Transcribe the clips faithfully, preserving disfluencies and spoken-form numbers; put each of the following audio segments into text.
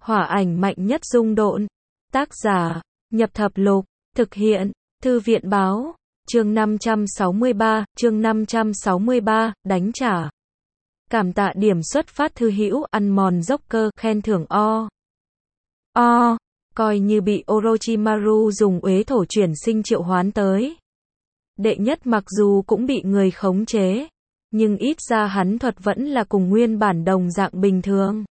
Hỏa ảnh mạnh nhất dung độn. Tác giả, Nhập Thập Lục, thực hiện, Thư viện báo, chương năm trăm sáu mươi ba, chương năm trăm sáu mươi ba, đánh trả. Cảm tạ điểm xuất phát thư hữu, ăn mòn dốc cơ, khen thưởng o. O, coi như bị Orochimaru dùng uế thổ chuyển sinh triệu hoán tới. Đệ nhất mặc dù cũng bị người khống chế, nhưng ít ra hắn thuật vẫn là cùng nguyên bản đồng dạng bình thường.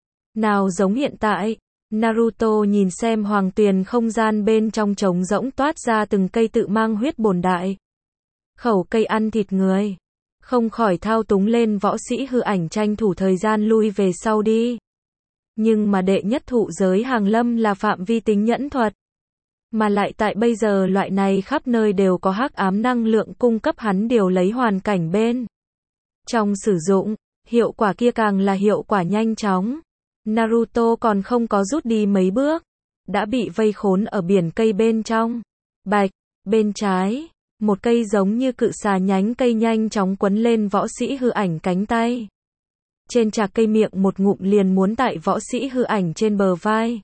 Nào giống hiện tại, Naruto nhìn xem hoàng tuyền không gian bên trong trống rỗng toát ra từng cây tự mang huyết bổn đại. Khẩu cây ăn thịt người. Không khỏi thao túng lên võ sĩ hư ảnh tranh thủ thời gian lui về sau đi. Nhưng mà đệ nhất thụ giới hàng lâm là phạm vi tính nhẫn thuật. Mà lại tại bây giờ loại này khắp nơi đều có hắc ám năng lượng cung cấp hắn điều lấy hoàn cảnh bên trong sử dụng, hiệu quả kia càng là hiệu quả nhanh chóng. Naruto còn không có rút đi mấy bước, đã bị vây khốn ở biển cây bên trong. Bạch, bên trái, một cây giống như cự xà nhánh cây nhanh chóng quấn lên võ sĩ hư ảnh cánh tay. Trên trạc cây miệng một ngụm liền muốn tại võ sĩ hư ảnh trên bờ vai.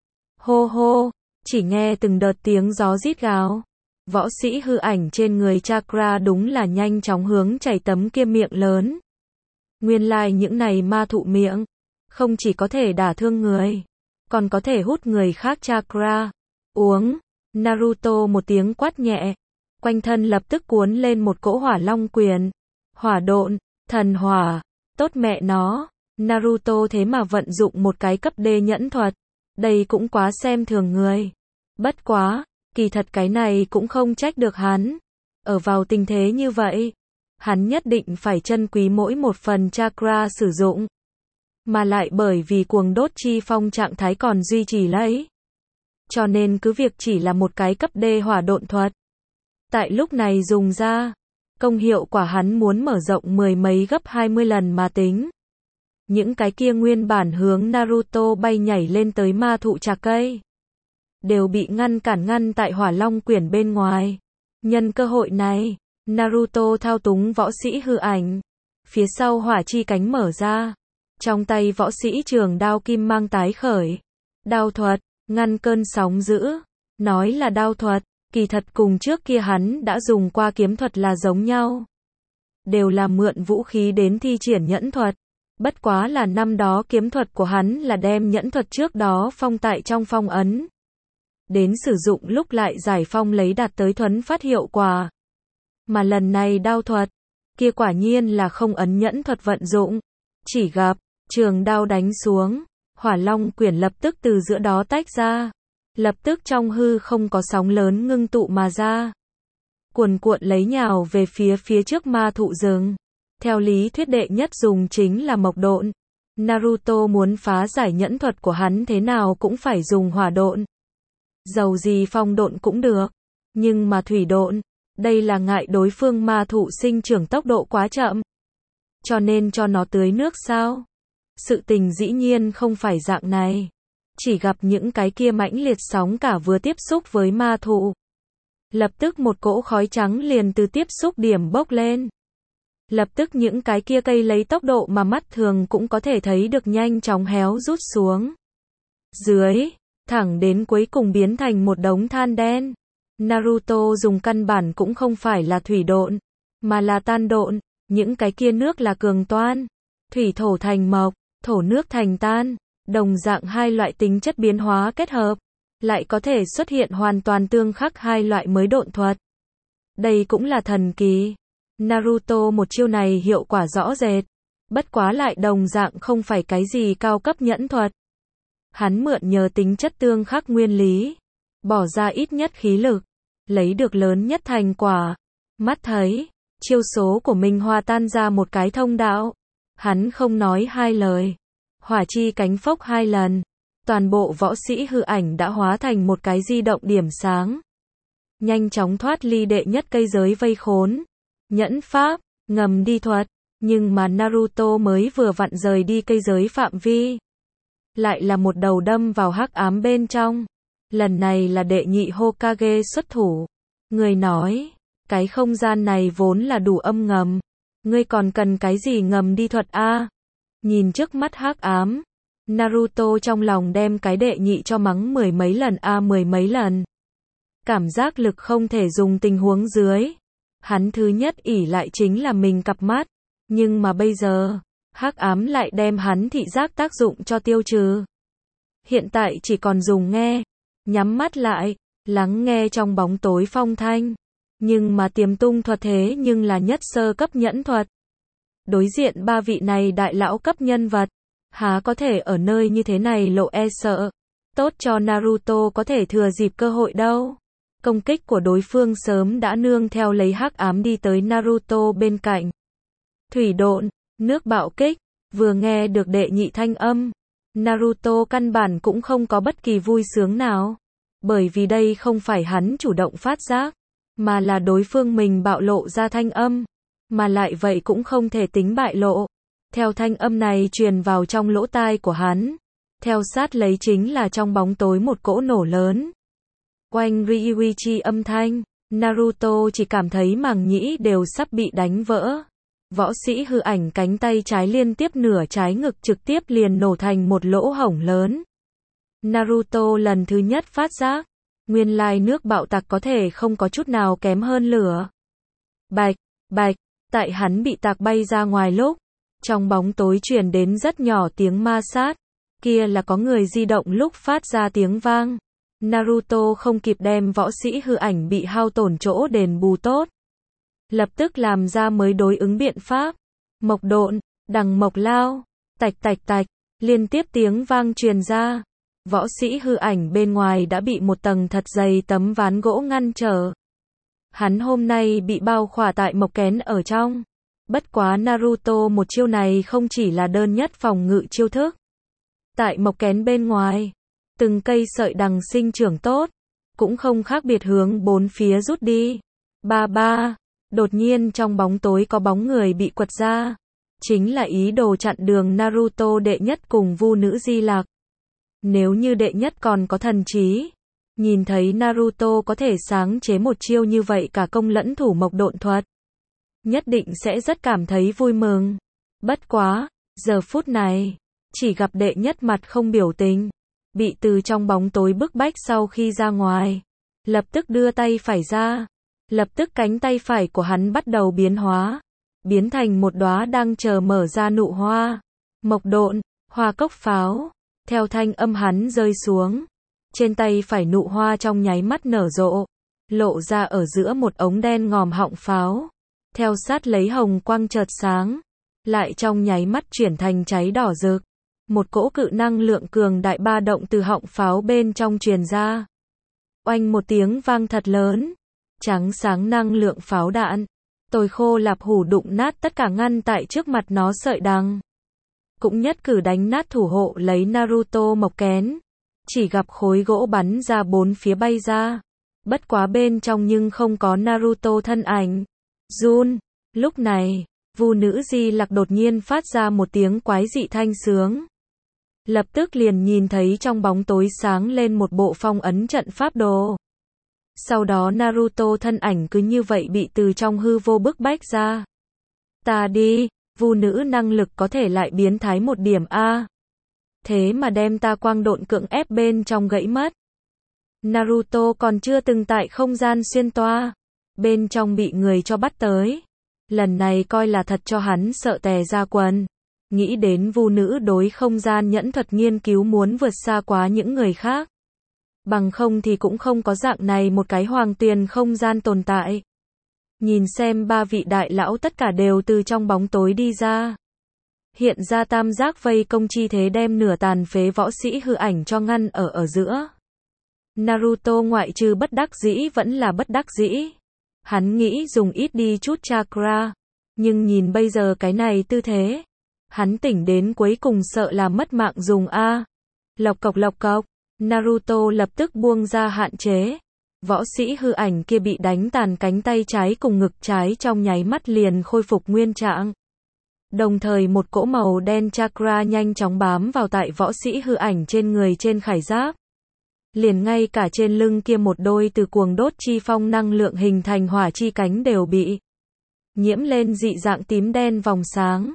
Hô hô, chỉ nghe từng đợt tiếng gió rít gào. Võ sĩ hư ảnh trên người chakra đúng là nhanh chóng hướng chảy tấm kia miệng lớn. Nguyên lai like những này ma thụ miệng, không chỉ có thể đả thương người, còn có thể hút người khác chakra. Uống, Naruto một tiếng quát nhẹ, quanh thân lập tức cuốn lên một cỗ hỏa long quyền. Hỏa độn, thần hỏa, tốt mẹ nó, Naruto thế mà vận dụng một cái cấp D nhẫn thuật, đây cũng quá xem thường người. Bất quá, kỳ thật cái này cũng không trách được hắn. Ở vào tình thế như vậy, hắn nhất định phải trân quý mỗi một phần chakra sử dụng. Mà lại bởi vì cuồng đốt chi phong trạng thái còn duy trì lấy, cho nên cứ việc chỉ là một cái cấp D hỏa độn thuật, tại lúc này dùng ra, công hiệu quả hắn muốn mở rộng mười mấy gấp hai mươi lần mà tính. Những cái kia nguyên bản hướng Naruto bay nhảy lên tới ma thụ trạc cây, đều bị ngăn cản ngăn tại hỏa long quyển bên ngoài. Nhân cơ hội này, Naruto thao túng võ sĩ hư ảnh, phía sau hỏa chi cánh mở ra. Trong tay võ sĩ trường đao kim mang tái khởi. Đao thuật, ngăn cơn sóng dữ. Nói là đao thuật, kỳ thật cùng trước kia hắn đã dùng qua kiếm thuật là giống nhau. Đều là mượn vũ khí đến thi triển nhẫn thuật. Bất quá là năm đó kiếm thuật của hắn là đem nhẫn thuật trước đó phong tại trong phong ấn. Đến sử dụng lúc lại giải phong lấy đạt tới thuấn phát hiệu quả. Mà lần này đao thuật, kia quả nhiên là không ấn nhẫn thuật vận dụng. Chỉ gặp, trường đao đánh xuống, hỏa long quyển lập tức từ giữa đó tách ra. Lập tức trong hư không có sóng lớn ngưng tụ mà ra. Cuồn cuộn lấy nhào về phía phía trước ma thụ rừng. Theo lý thuyết đệ nhất dùng chính là mộc độn. Naruto muốn phá giải nhẫn thuật của hắn thế nào cũng phải dùng hỏa độn. Dầu gì phong độn cũng được. Nhưng mà thủy độn, đây là ngại đối phương ma thụ sinh trưởng tốc độ quá chậm. Cho nên cho nó tưới nước sao? Sự tình dĩ nhiên không phải dạng này. Chỉ gặp những cái kia mãnh liệt sóng cả vừa tiếp xúc với ma thụ. Lập tức một cỗ khói trắng liền từ tiếp xúc điểm bốc lên. Lập tức những cái kia cây lấy tốc độ mà mắt thường cũng có thể thấy được nhanh chóng héo rút xuống. Dưới, thẳng đến cuối cùng biến thành một đống than đen. Naruto dùng căn bản cũng không phải là thủy độn, mà là tan độn. Những cái kia nước là cường toan. Thủy thổ thành mộc, thổ nước thành tan. Đồng dạng hai loại tính chất biến hóa kết hợp, lại có thể xuất hiện hoàn toàn tương khắc hai loại mới độn thuật. Đây cũng là thần kỳ. Naruto một chiêu này hiệu quả rõ rệt, bất quá lại đồng dạng không phải cái gì cao cấp nhẫn thuật. Hắn mượn nhờ tính chất tương khắc nguyên lý, bỏ ra ít nhất khí lực, lấy được lớn nhất thành quả. Mắt thấy, chiêu số của mình hòa tan ra một cái thông đạo. Hắn không nói hai lời. Hỏa chi cánh phốc hai lần. Toàn bộ võ sĩ hư ảnh đã hóa thành một cái di động điểm sáng. Nhanh chóng thoát ly đệ nhất cây giới vây khốn. Nhẫn pháp, ngầm đi thuật. Nhưng mà Naruto mới vừa vặn rời đi cây giới phạm vi. Lại là một đầu đâm vào hắc ám bên trong. Lần này là đệ nhị Hokage xuất thủ. Người nói, cái không gian này vốn là đủ âm ngầm. Ngươi còn cần cái gì ngầm đi thuật a? Nhìn trước mắt hắc ám, Naruto trong lòng đem cái đệ nhị cho mắng mười mấy lần a à, mười mấy lần. Cảm giác lực không thể dùng tình huống dưới. Hắn thứ nhất ỷ lại chính là mình cặp mắt. Nhưng mà bây giờ, hắc ám lại đem hắn thị giác tác dụng cho tiêu trừ. Hiện tại chỉ còn dùng nghe, nhắm mắt lại, lắng nghe trong bóng tối phong thanh. Nhưng mà tiềm tung thuật thế nhưng là nhất sơ cấp nhẫn thuật. Đối diện ba vị này đại lão cấp nhân vật, há có thể ở nơi như thế này lộ e sợ. Tốt cho Naruto có thể thừa dịp cơ hội đâu. Công kích của đối phương sớm đã nương theo lấy hắc ám đi tới Naruto bên cạnh. Thủy độn, nước bạo kích, vừa nghe được đệ nhị thanh âm. Naruto căn bản cũng không có bất kỳ vui sướng nào. Bởi vì đây không phải hắn chủ động phát giác, mà là đối phương mình bạo lộ ra thanh âm. Mà lại vậy cũng không thể tính bại lộ. Theo thanh âm này truyền vào trong lỗ tai của hắn. Theo sát lấy chính là trong bóng tối một cỗ nổ lớn. Oanh Ryuichi âm thanh, Naruto chỉ cảm thấy màng nhĩ đều sắp bị đánh vỡ. Võ sĩ hư ảnh cánh tay trái liên tiếp nửa trái ngực trực tiếp liền nổ thành một lỗ hổng lớn. Naruto lần thứ nhất phát giác, nguyên lai nước bạo tạc có thể không có chút nào kém hơn lửa. Bạch, bạch, tại hắn bị tạc bay ra ngoài lúc, trong bóng tối truyền đến rất nhỏ tiếng ma sát, kia là có người di động lúc phát ra tiếng vang. Naruto không kịp đem võ sĩ hư ảnh bị hao tổn chỗ đền bù tốt. Lập tức làm ra mới đối ứng biện pháp. Mộc độn, đằng mộc lao, tạch tạch tạch, liên tiếp tiếng vang truyền ra. Võ sĩ hư ảnh bên ngoài đã bị một tầng thật dày tấm ván gỗ ngăn trở. Hắn hôm nay bị bao khỏa tại mộc kén ở trong. Bất quá Naruto một chiêu này không chỉ là đơn nhất phòng ngự chiêu thức. Tại mộc kén bên ngoài, từng cây sợi đằng sinh trưởng tốt, cũng không khác biệt hướng bốn phía rút đi. Ba ba, đột nhiên trong bóng tối có bóng người bị quật ra. Chính là ý đồ chặn đường Naruto đệ nhất cùng Vu nữ Di Lặc. Nếu như đệ nhất còn có thần trí, nhìn thấy Naruto có thể sáng chế một chiêu như vậy cả công lẫn thủ mộc độn thuật, nhất định sẽ rất cảm thấy vui mừng. Bất quá, giờ phút này, chỉ gặp đệ nhất mặt không biểu tình, bị từ trong bóng tối bức bách sau khi ra ngoài, lập tức đưa tay phải ra, lập tức cánh tay phải của hắn bắt đầu biến hóa, biến thành một đóa đang chờ mở ra nụ hoa. Mộc độn, hoa cốc pháo, theo thanh âm hắn rơi xuống, trên tay phải nụ hoa trong nháy mắt nở rộ, lộ ra ở giữa một ống đen ngòm họng pháo, theo sát lấy hồng quang chợt sáng, lại trong nháy mắt chuyển thành cháy đỏ rực. Một cỗ cự năng lượng cường đại ba động từ họng pháo bên trong truyền ra. Oanh một tiếng vang thật lớn, trắng sáng năng lượng pháo đạn, tồi khô lạp hủ đụng nát tất cả ngăn tại trước mặt nó sợi đằng. Cũng nhất cử đánh nát thủ hộ lấy Naruto mộc kén. Chỉ gặp khối gỗ bắn ra bốn phía bay ra. Bất quá bên trong nhưng không có Naruto thân ảnh. Jun, lúc này, Vu nữ Di Lặc đột nhiên phát ra một tiếng quái dị thanh sướng. Lập tức liền nhìn thấy trong bóng tối sáng lên một bộ phong ấn trận pháp đồ. Sau đó Naruto thân ảnh cứ như vậy bị từ trong hư vô bức bách ra. Ta đi, Vu nữ năng lực có thể lại biến thái một điểm a. Thế mà đem ta quang độn cưỡng ép bên trong gãy mất. Naruto còn chưa từng tại không gian xuyên toa, bên trong bị người cho bắt tới. Lần này coi là thật cho hắn sợ tè ra quần. Nghĩ đến Vu nữ đối không gian nhẫn thuật nghiên cứu muốn vượt xa quá những người khác. Bằng không thì cũng không có dạng này một cái hoàng tuyền không gian tồn tại. Nhìn xem ba vị đại lão tất cả đều từ trong bóng tối đi ra. Hiện ra tam giác vây công chi thế đem nửa tàn phế võ sĩ hư ảnh cho ngăn ở ở giữa. Naruto ngoại trừ bất đắc dĩ vẫn là bất đắc dĩ. Hắn nghĩ dùng ít đi chút chakra. Nhưng nhìn bây giờ cái này tư thế. Hắn tỉnh đến cuối cùng sợ là mất mạng dùng a. Lộc cộc lộc cộc. Naruto lập tức buông ra hạn chế. Võ sĩ hư ảnh kia bị đánh tàn cánh tay trái cùng ngực trái trong nháy mắt liền khôi phục nguyên trạng. Đồng thời một cỗ màu đen chakra nhanh chóng bám vào tại võ sĩ hư ảnh trên người trên khải giáp. Liền ngay cả trên lưng kia một đôi từ cuồng đốt chi phong năng lượng hình thành hỏa chi cánh đều bị nhiễm lên dị dạng tím đen vòng sáng.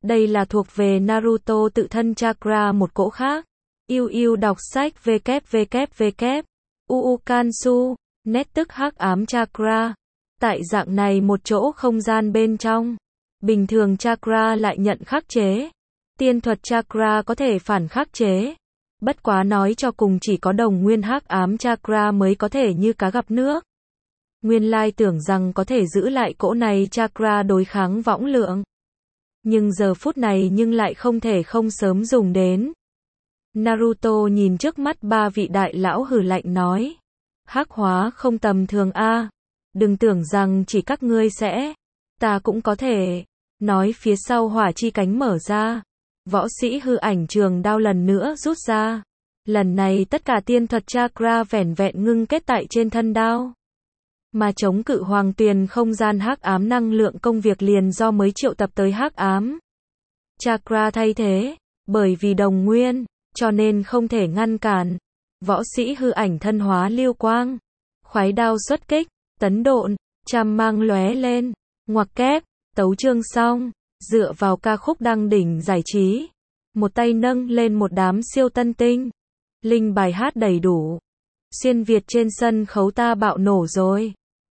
Đây là thuộc về Naruto tự thân chakra một cỗ khác. Yêu yêu đọc sách www. Uukansu, nét tức hắc ám chakra. Tại dạng này một chỗ không gian bên trong. Bình thường chakra lại nhận khắc chế. Tiên thuật chakra có thể phản khắc chế. Bất quá nói cho cùng chỉ có đồng nguyên hắc ám chakra mới có thể như cá gặp nước. Nguyên lai tưởng rằng có thể giữ lại cỗ này chakra đối kháng võng lượng. Nhưng giờ phút này nhưng lại không thể không sớm dùng đến. Naruto nhìn trước mắt ba vị đại lão hừ lạnh nói. Hắc hóa không tầm thường a, đừng tưởng rằng chỉ các ngươi sẽ. Ta cũng có thể. Nói phía sau hỏa chi cánh mở ra. Võ sĩ hư ảnh trường đao lần nữa rút ra. Lần này tất cả tiên thuật chakra vẻn vẹn ngưng kết tại trên thân đao. Mà chống cự hoàng tuyền không gian hắc ám năng lượng công việc liền do mới triệu tập tới hắc ám chakra thay thế, bởi vì đồng nguyên, cho nên không thể ngăn cản. Võ sĩ hư ảnh thân hóa lưu quang, khoái đao xuất kích, tấn độn, cham mang lóe lên, ngoặc kép, tấu chương xong, dựa vào ca khúc đăng đỉnh giải trí, một tay nâng lên một đám siêu tân tinh, linh bài hát đầy đủ. Xuyên Việt trên sân khấu ta bạo nổ rồi.